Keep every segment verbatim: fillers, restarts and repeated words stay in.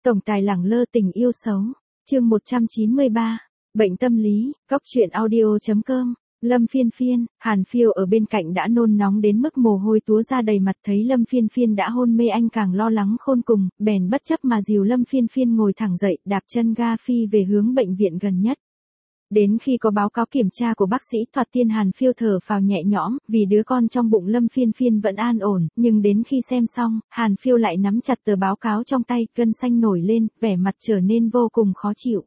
Tổng tài lẳng lơ tình yêu xấu. Chương một trăm chín mươi ba. Bệnh tâm lý. Góc truyện audio chấm com. Lâm Phiên Phiên, Hàn Phiêu ở bên cạnh đã nôn nóng đến mức mồ hôi túa ra đầy mặt, thấy Lâm Phiên Phiên đã hôn mê anh càng lo lắng khôn cùng, bèn bất chấp mà dìu Lâm Phiên Phiên ngồi thẳng dậy, đạp chân ga phi về hướng bệnh viện gần nhất. Đến khi có báo cáo kiểm tra của bác sĩ Thoạt Tiên, Hàn Phiêu thở phào nhẹ nhõm, vì đứa con trong bụng Lâm Phiên Phiên vẫn an ổn, nhưng đến khi xem xong, Hàn Phiêu lại nắm chặt tờ báo cáo trong tay, gân xanh nổi lên, vẻ mặt trở nên vô cùng khó chịu.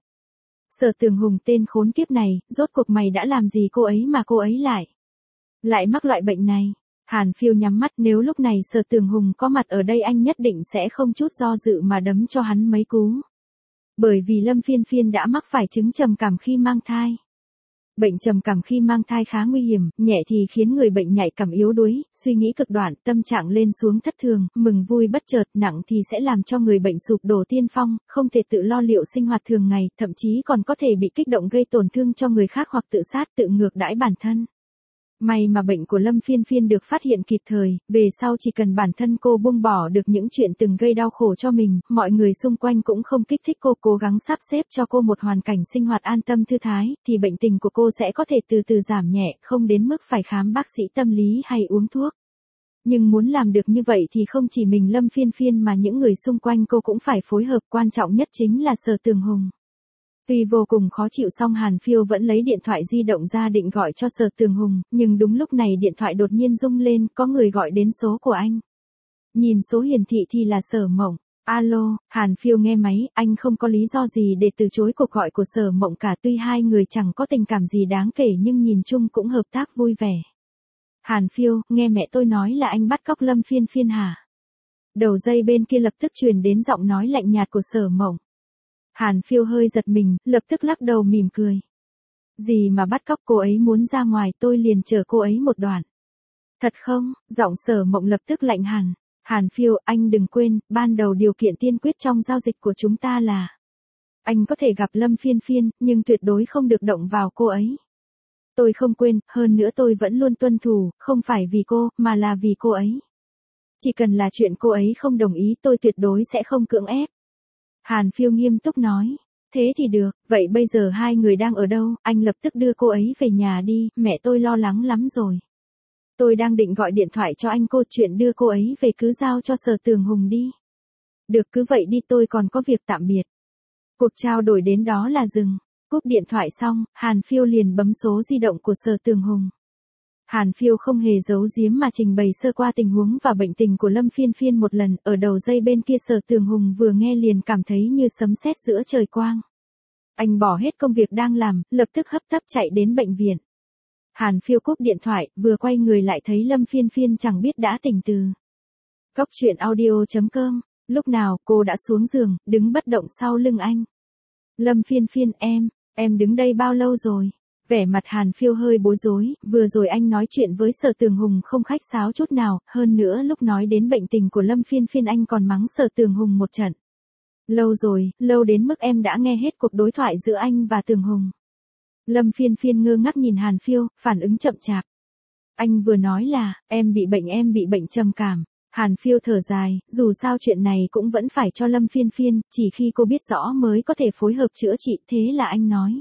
Sở Tường Hùng tên khốn kiếp này, rốt cuộc mày đã làm gì cô ấy mà cô ấy lại lại mắc loại bệnh này? Hàn Phiêu nhắm mắt, nếu lúc này Sở Tường Hùng có mặt ở đây anh nhất định sẽ không chút do dự mà đấm cho hắn mấy cú. Bởi vì Lâm Phiên Phiên đã mắc phải chứng trầm cảm khi mang thai. Bệnh trầm cảm khi mang thai khá nguy hiểm, nhẹ thì khiến người bệnh nhạy cảm yếu đuối, suy nghĩ cực đoan, tâm trạng lên xuống thất thường, mừng vui bất chợt, nặng thì sẽ làm cho người bệnh sụp đổ tiên phong, không thể tự lo liệu sinh hoạt thường ngày, thậm chí còn có thể bị kích động gây tổn thương cho người khác hoặc tự sát, tự ngược đãi bản thân. May mà bệnh của Lâm Phiên Phiên được phát hiện kịp thời, về sau chỉ cần bản thân cô buông bỏ được những chuyện từng gây đau khổ cho mình, mọi người xung quanh cũng không kích thích cô, cố gắng sắp xếp cho cô một hoàn cảnh sinh hoạt an tâm thư thái, thì bệnh tình của cô sẽ có thể từ từ giảm nhẹ, không đến mức phải khám bác sĩ tâm lý hay uống thuốc. Nhưng muốn làm được như vậy thì không chỉ mình Lâm Phiên Phiên mà những người xung quanh cô cũng phải phối hợp, quan trọng nhất chính là Sở Tường Hùng. Tuy vô cùng khó chịu song Hàn Phiêu vẫn lấy điện thoại di động ra định gọi cho Sở Tường Hùng, nhưng đúng lúc này điện thoại đột nhiên rung lên, có người gọi đến số của anh. Nhìn số hiển thị thì là Sở Mộng. Alo, Hàn Phiêu nghe máy, anh không có lý do gì để từ chối cuộc gọi của Sở Mộng cả, tuy hai người chẳng có tình cảm gì đáng kể nhưng nhìn chung cũng hợp tác vui vẻ. Hàn Phiêu, nghe mẹ tôi nói là anh bắt cóc Lâm Phiên Phiên hả? Đầu dây bên kia lập tức truyền đến giọng nói lạnh nhạt của Sở Mộng. Hàn Phiêu hơi giật mình, lập tức lắc đầu mỉm cười. Gì mà bắt cóc, cô ấy muốn ra ngoài tôi liền chở cô ấy một đoạn. Thật không? Giọng Sở Mộng lập tức lạnh hẳn. Hàn Phiêu, anh đừng quên, ban đầu điều kiện tiên quyết trong giao dịch của chúng ta là anh có thể gặp Lâm Phiên Phiên, nhưng tuyệt đối không được động vào cô ấy. Tôi không quên, hơn nữa tôi vẫn luôn tuân thủ, không phải vì cô, mà là vì cô ấy. Chỉ cần là chuyện cô ấy không đồng ý tôi tuyệt đối sẽ không cưỡng ép. Hàn Phiêu nghiêm túc nói. Thế thì được, vậy bây giờ hai người đang ở đâu, anh lập tức đưa cô ấy về nhà đi, mẹ tôi lo lắng lắm rồi. Tôi đang định gọi điện thoại cho anh, cô chuyện đưa cô ấy về cứ giao cho Sở Tường Hùng đi. Được, cứ vậy đi, tôi còn có việc, tạm biệt. Cuộc trao đổi đến đó là dừng. Cúp điện thoại xong, Hàn Phiêu liền bấm số di động của Sở Tường Hùng. Hàn Phiêu không hề giấu giếm mà trình bày sơ qua tình huống và bệnh tình của Lâm Phiên Phiên một lần, ở đầu dây bên kia Sở Tường Hùng vừa nghe liền cảm thấy như sấm sét giữa trời quang. Anh bỏ hết công việc đang làm, lập tức hấp tấp chạy đến bệnh viện. Hàn Phiêu cúp điện thoại, vừa quay người lại thấy Lâm Phiên Phiên chẳng biết đã tỉnh từ. Góc truyện audio chấm com. Lúc nào cô đã xuống giường, đứng bất động sau lưng anh. Lâm Phiên Phiên, em, em đứng đây bao lâu rồi? Vẻ mặt Hàn Phiêu hơi bối rối, vừa rồi anh nói chuyện với Sở Tường Hùng không khách sáo chút nào, hơn nữa lúc nói đến bệnh tình của Lâm Phiên Phiên anh còn mắng Sở Tường Hùng một trận. Lâu rồi, lâu đến mức em đã nghe hết cuộc đối thoại giữa anh và Tường Hùng. Lâm Phiên Phiên ngơ ngác nhìn Hàn Phiêu, phản ứng chậm chạp. Anh vừa nói là, em bị bệnh em bị bệnh trầm cảm. Hàn Phiêu thở dài, dù sao chuyện này cũng vẫn phải cho Lâm Phiên Phiên, chỉ khi cô biết rõ mới có thể phối hợp chữa trị, thế là anh nói.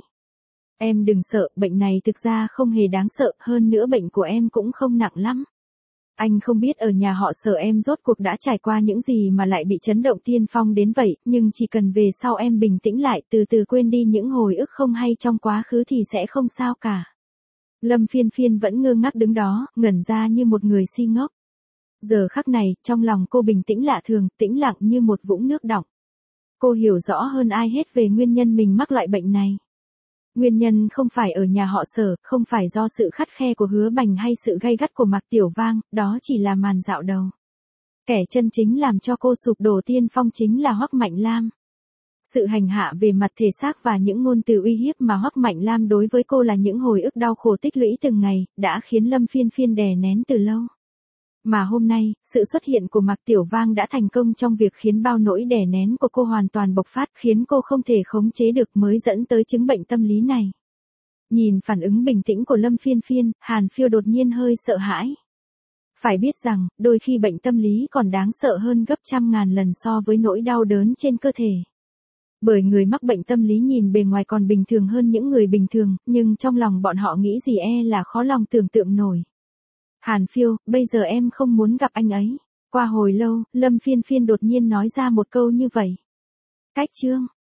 Em đừng sợ, bệnh này thực ra không hề đáng sợ, hơn nữa bệnh của em cũng không nặng lắm. Anh không biết ở nhà họ Sở em rốt cuộc đã trải qua những gì mà lại bị chấn động tiên phong đến vậy, nhưng chỉ cần về sau em bình tĩnh lại, từ từ quên đi những hồi ức không hay trong quá khứ thì sẽ không sao cả. Lâm Phiên Phiên vẫn ngơ ngác đứng đó, ngẩn ra như một người si ngốc. Giờ khắc này, trong lòng cô bình tĩnh lạ thường, tĩnh lặng như một vũng nước đọng. Cô hiểu rõ hơn ai hết về nguyên nhân mình mắc loại bệnh này. Nguyên nhân không phải ở nhà họ Sở, không phải do sự khắt khe của Hứa Bành hay sự gay gắt của Mạc Tiểu Vang, đó chỉ là màn dạo đầu. Kẻ chân chính làm cho cô sụp đổ tiên phong chính là Hoắc Mạnh Lam. Sự hành hạ về mặt thể xác và những ngôn từ uy hiếp mà Hoắc Mạnh Lam đối với cô là những hồi ức đau khổ tích lũy từng ngày, đã khiến Lâm Phiên Phiên đè nén từ lâu. Mà hôm nay, sự xuất hiện của Mạc Tiểu Vang đã thành công trong việc khiến bao nỗi đè nén của cô hoàn toàn bộc phát, khiến cô không thể khống chế được mới dẫn tới chứng bệnh tâm lý này. Nhìn phản ứng bình tĩnh của Lâm Phiên Phiên, Hàn Phiêu đột nhiên hơi sợ hãi. Phải biết rằng, đôi khi bệnh tâm lý còn đáng sợ hơn gấp trăm ngàn lần so với nỗi đau đớn trên cơ thể. Bởi người mắc bệnh tâm lý nhìn bề ngoài còn bình thường hơn những người bình thường, nhưng trong lòng bọn họ nghĩ gì e là khó lòng tưởng tượng nổi. Hàn Phiêu, bây giờ em không muốn gặp anh ấy. Qua hồi lâu, Lâm Phiên Phiên đột nhiên nói ra một câu như vậy. Cách chương